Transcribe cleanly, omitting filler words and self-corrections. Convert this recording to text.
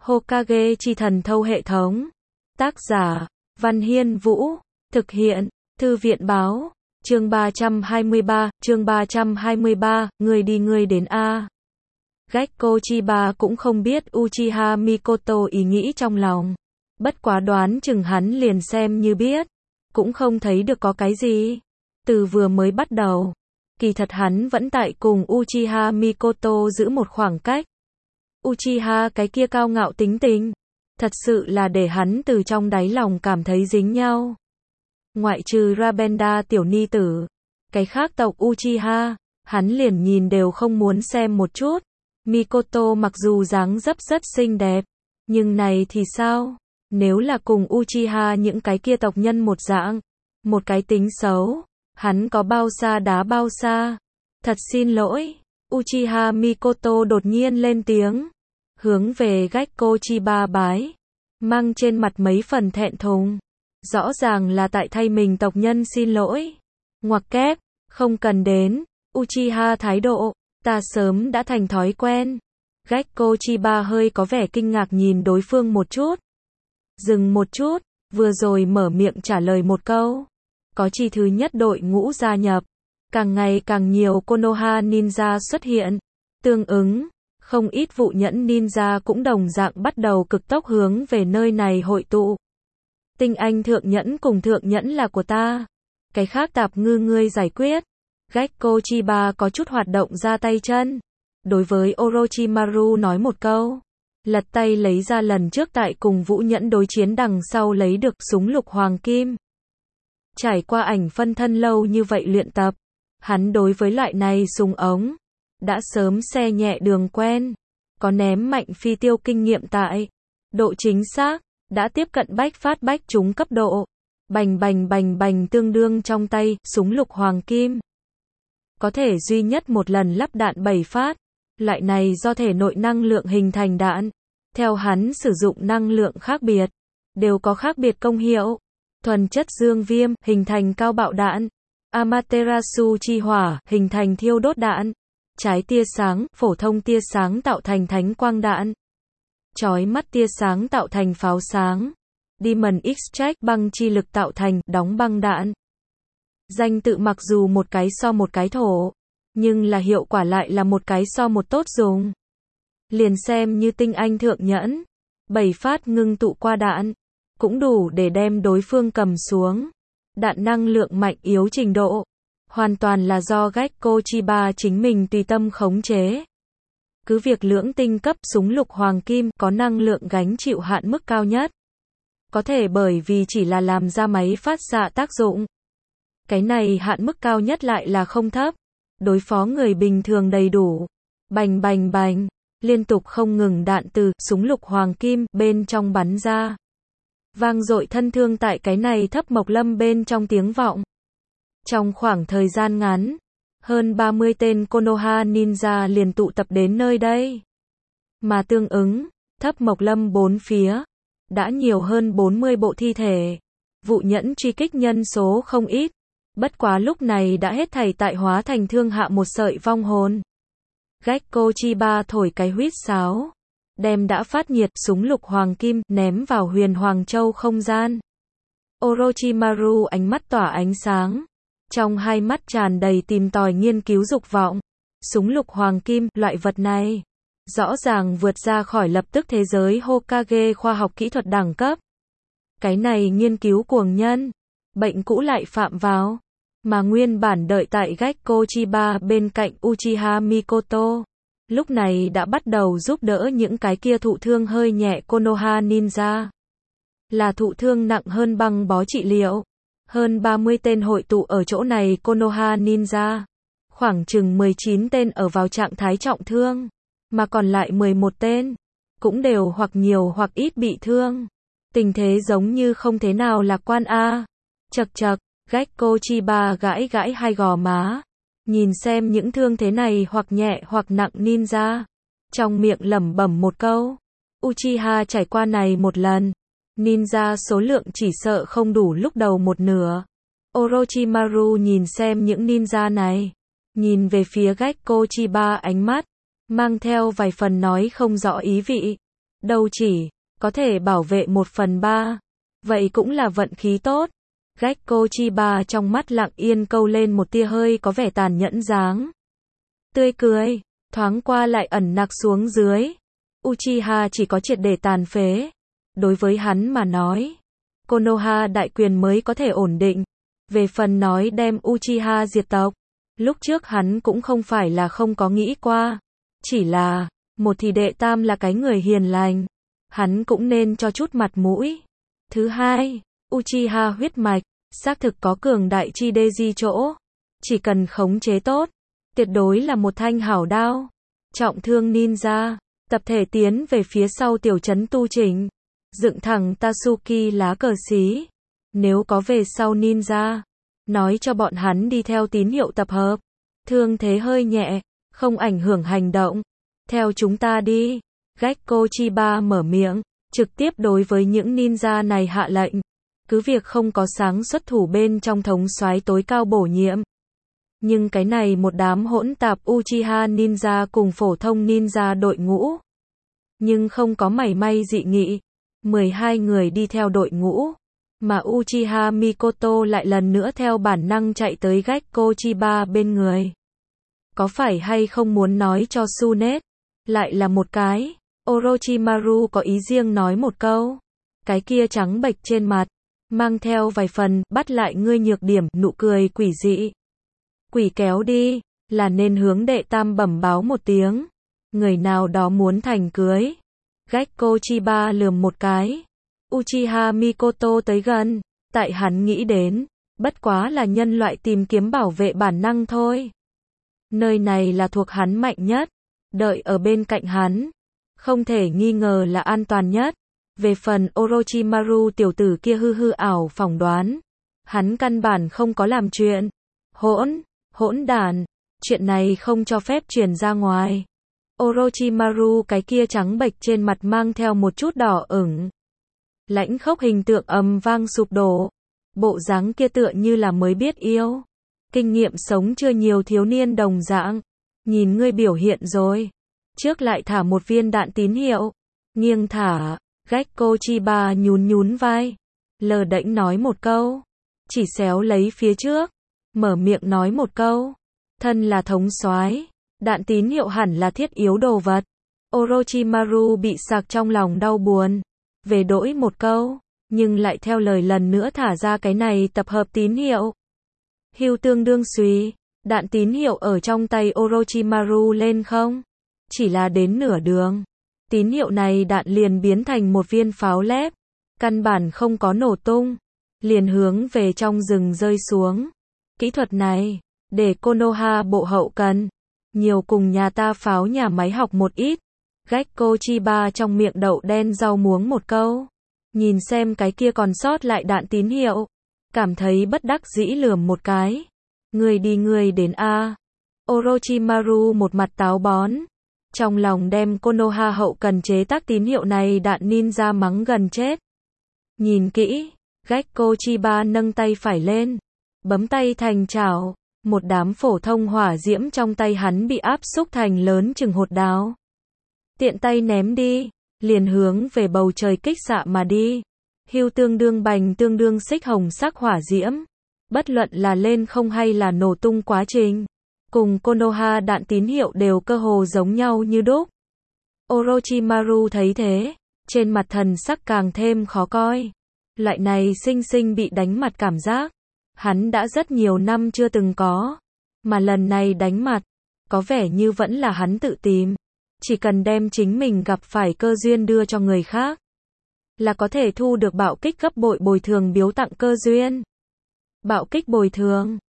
Hokage chi thần thâu hệ thống. Tác giả, Văn Hiên Vũ. Thực hiện, Thư viện báo. Chương 323, người đi người đến a. Gekko Chiba cũng không biết Uchiha Mikoto ý nghĩ trong lòng. Bất quá đoán chừng hắn liền xem như biết. Cũng không thấy được có cái gì. Từ vừa mới bắt đầu, kỳ thật hắn vẫn tại cùng Uchiha Mikoto giữ một khoảng cách. Uchiha cái kia cao ngạo tính tình, thật sự là để hắn từ trong đáy lòng cảm thấy dính nhau. Ngoại trừ Rabenda tiểu ni tử, cái khác tộc Uchiha, hắn liền nhìn đều không muốn xem một chút. Mikoto mặc dù dáng dấp rất xinh đẹp, nhưng này thì sao? Nếu là cùng Uchiha những cái kia tộc nhân một dạng, một cái tính xấu, hắn có bao xa đá bao xa. Thật xin lỗi. Uchiha Mikoto đột nhiên lên tiếng, hướng về Gekko Chiba bái, mang trên mặt mấy phần thẹn thùng. Rõ ràng là tại thay mình tộc nhân xin lỗi. Ngoặc kép, không cần đến. Uchiha thái độ, ta sớm đã thành thói quen. Gekko Chiba hơi có vẻ kinh ngạc nhìn đối phương một chút. Dừng một chút, vừa rồi mở miệng trả lời một câu. Có chi thứ nhất đội ngũ gia nhập. Càng ngày càng nhiều Konoha ninja xuất hiện. Tương ứng, không ít vụ nhẫn ninja cũng đồng dạng bắt đầu cực tốc hướng về nơi này hội tụ. Tinh anh thượng nhẫn cùng thượng nhẫn là của ta. Cái khác tạp ngư ngươi giải quyết. Gekko Chiba có chút hoạt động ra tay chân. Đối với Orochimaru nói một câu. Lật tay lấy ra lần trước tại cùng vũ nhẫn đối chiến đằng sau lấy được súng lục hoàng kim. Trải qua ảnh phân thân lâu như vậy luyện tập, hắn đối với loại này súng ống đã sớm xe nhẹ đường quen, có ném mạnh phi tiêu kinh nghiệm tại, độ chính xác đã tiếp cận bách phát bách trúng cấp độ. Bành bành bành bành tương đương trong tay súng lục hoàng kim. Có thể duy nhất một lần lắp đạn 7 phát. Loại này do thể nội năng lượng hình thành đạn, theo hắn sử dụng năng lượng khác biệt, đều có khác biệt công hiệu. Thuần chất dương viêm, hình thành cao bạo đạn. Amaterasu chi hỏa, hình thành thiêu đốt đạn. Trái tia sáng, phổ thông tia sáng tạo thành thánh quang đạn. Chói mắt tia sáng tạo thành pháo sáng. Demon Extract băng chi lực tạo thành đóng băng đạn. Danh tự mặc dù một cái so một cái thổ, nhưng là hiệu quả lại là một cái so một tốt dùng. Liền xem như tinh anh thượng nhẫn, 7 phát ngưng tụ qua đạn, cũng đủ để đem đối phương cầm xuống. Đạn năng lượng mạnh yếu trình độ, hoàn toàn là do Gekko Chiba chính mình tùy tâm khống chế. Cứ việc lưỡng tinh cấp súng lục hoàng kim có năng lượng gánh chịu hạn mức cao nhất. Có thể bởi vì chỉ là làm ra máy phát xạ tác dụng. Cái này hạn mức cao nhất lại là không thấp. Đối phó người bình thường đầy đủ. Bành bành bành, liên tục không ngừng đạn từ súng lục hoàng kim bên trong bắn ra. Vang dội thân thương tại cái này thấp mộc lâm bên trong tiếng vọng. Trong khoảng thời gian ngắn, hơn 30 tên Konoha ninja liền tụ tập đến nơi đây. Mà tương ứng, thấp mộc lâm bốn phía, đã nhiều hơn 40 bộ thi thể. Vụ nhẫn truy kích nhân số không ít. Bất quá lúc này đã hết thảy tại hóa thành thương hạ một sợi vong hồn. Gekko Chiba thổi cái huýt sáo, đem đã phát nhiệt súng lục hoàng kim ném vào huyền Hoàng Châu không gian. Orochimaru ánh mắt tỏa ánh sáng, trong hai mắt tràn đầy tìm tòi nghiên cứu dục vọng. Súng lục hoàng kim, loại vật này, rõ ràng vượt ra khỏi lập tức thế giới Hokage khoa học kỹ thuật đẳng cấp. Cái này nghiên cứu cuồng nhân, bệnh cũ lại phạm vào. Mà nguyên bản đợi tại Gekko Chiba bên cạnh Uchiha Mikoto, lúc này đã bắt đầu giúp đỡ những cái kia thụ thương hơi nhẹ Konoha ninja. Là thụ thương nặng hơn băng bó trị liệu. Hơn 30 tên hội tụ ở chỗ này Konoha ninja. Khoảng chừng 19 tên ở vào trạng thái trọng thương. Mà còn lại 11 tên, cũng đều hoặc nhiều hoặc ít bị thương. Tình thế giống như không thế nào lạc quan a. Chậc chậc. Gekko Chiba gãi gãi hai gò má, nhìn xem những thương thế này hoặc nhẹ hoặc nặng ninja, trong miệng lẩm bẩm một câu. Uchiha trải qua này một lần, ninja số lượng chỉ sợ không đủ lúc đầu một nửa. Orochimaru nhìn xem những ninja này, nhìn về phía Gekko Chiba ánh mắt mang theo vài phần nói không rõ ý vị. đâu chỉ có thể bảo vệ 1/3. Vậy cũng là vận khí tốt. Gekko Chiba trong mắt lặng yên câu lên một tia hơi có vẻ tàn nhẫn dáng tươi cười, thoáng qua lại ẩn nặc xuống dưới. Uchiha chỉ có triệt để tàn phế. Đối với hắn mà nói, Konoha đại quyền mới có thể ổn định. Về phần nói đem Uchiha diệt tộc, lúc trước hắn cũng không phải là không có nghĩ qua. Chỉ là, một thì đệ tam là cái người hiền lành, hắn cũng nên cho chút mặt mũi. Thứ hai, Uchiha huyết mạch, xác thực có cường đại chi đê di chỗ. Chỉ cần khống chế tốt, tuyệt đối là một thanh hảo đao. Trọng thương ninja, tập thể tiến về phía sau tiểu trấn tu chỉnh, dựng thẳng Tatsuki lá cờ xí. Nếu có về sau ninja, nói cho bọn hắn đi theo tín hiệu tập hợp. Thương thế hơi nhẹ, không ảnh hưởng hành động. Theo chúng ta đi. Gekko Chiba mở miệng, trực tiếp đối với những ninja này hạ lệnh. Cứ việc không có sáng xuất thủ bên trong thống soái tối cao bổ nhiệm. Nhưng cái này một đám hỗn tạp Uchiha ninja cùng phổ thông ninja đội ngũ. Nhưng không có mảy may dị nghị. 12 người đi theo đội ngũ. Mà Uchiha Mikoto lại lần nữa theo bản năng chạy tới Gekko Chiba bên người. Có phải hay không muốn nói cho Tsunade? Lại là một cái. Orochimaru có ý riêng nói một câu. Cái kia trắng bệch trên mặt, mang theo vài phần bắt lại ngươi nhược điểm, nụ cười quỷ dị. Quỷ kéo đi, là nên hướng đệ tam bẩm báo một tiếng. Người nào đó muốn thành cưới. Gekko Chiba lườm một cái. Uchiha Mikoto tới gần, tại hắn nghĩ đến, bất quá là nhân loại tìm kiếm bảo vệ bản năng thôi. Nơi này là thuộc hắn mạnh nhất, đợi ở bên cạnh hắn, không thể nghi ngờ là an toàn nhất. Về phần Orochimaru tiểu tử kia hư ảo phỏng đoán, hắn căn bản không có làm chuyện. Hỗn đản, chuyện này không cho phép truyền ra ngoài. Orochimaru cái kia trắng bệch trên mặt mang theo một chút đỏ ửng. Lãnh khốc hình tượng ầm vang sụp đổ. Bộ dáng kia tựa như là mới biết yêu. Kinh nghiệm sống chưa nhiều thiếu niên đồng dạng. Nhìn ngươi biểu hiện rồi. Trước lại thả một viên đạn tín hiệu. Nghiêng thả. Gekko Chiba nhún vai. Lờ đễnh nói một câu. Chỉ xéo lấy phía trước. Mở miệng nói một câu. Thân là thống soái, đạn tín hiệu hẳn là thiết yếu đồ vật. Orochimaru bị sặc trong lòng đau buồn. Về đổi một câu, nhưng lại theo lời lần nữa thả ra cái này tập hợp tín hiệu. Hưu tương đương suy, đạn tín hiệu ở trong tay Orochimaru lên không? Chỉ là đến nửa đường. Tín hiệu này đạn liền biến thành một viên pháo lép. Căn bản không có nổ tung. Liền hướng về trong rừng rơi xuống. Kỹ thuật này, để Konoha bộ hậu cần. Nhiều cùng nhà ta pháo nhà máy học một ít. Gekko Chiba trong miệng đậu đen rau muống một câu. Nhìn xem cái kia còn sót lại đạn tín hiệu. Cảm thấy bất đắc dĩ lườm một cái. Người đi người đến a. Orochimaru một mặt táo bón. Trong lòng đem Konoha hậu cần chế tác tín hiệu này đạn ninja mắng gần chết. Nhìn kỹ, Gekko Chiba nâng tay phải lên. Bấm tay thành chảo. Một đám phổ thông hỏa diễm trong tay hắn bị áp xúc thành lớn chừng hột đào. Tiện tay ném đi, liền hướng về bầu trời kích xạ mà đi. Hưu tương đương bành tương đương xích hồng sắc hỏa diễm. Bất luận là lên không hay là nổ tung quá trình. Cùng Konoha đạn tín hiệu đều cơ hồ giống nhau như đúc. Orochimaru thấy thế, trên mặt thần sắc càng thêm khó coi. Loại này sinh sinh bị đánh mặt cảm giác. Hắn đã rất nhiều năm chưa từng có. Mà lần này đánh mặt, có vẻ như vẫn là hắn tự tìm. Chỉ cần đem chính mình gặp phải cơ duyên đưa cho người khác, là có thể thu được bạo kích gấp bội bồi thường biếu tặng cơ duyên. Bạo kích bồi thường,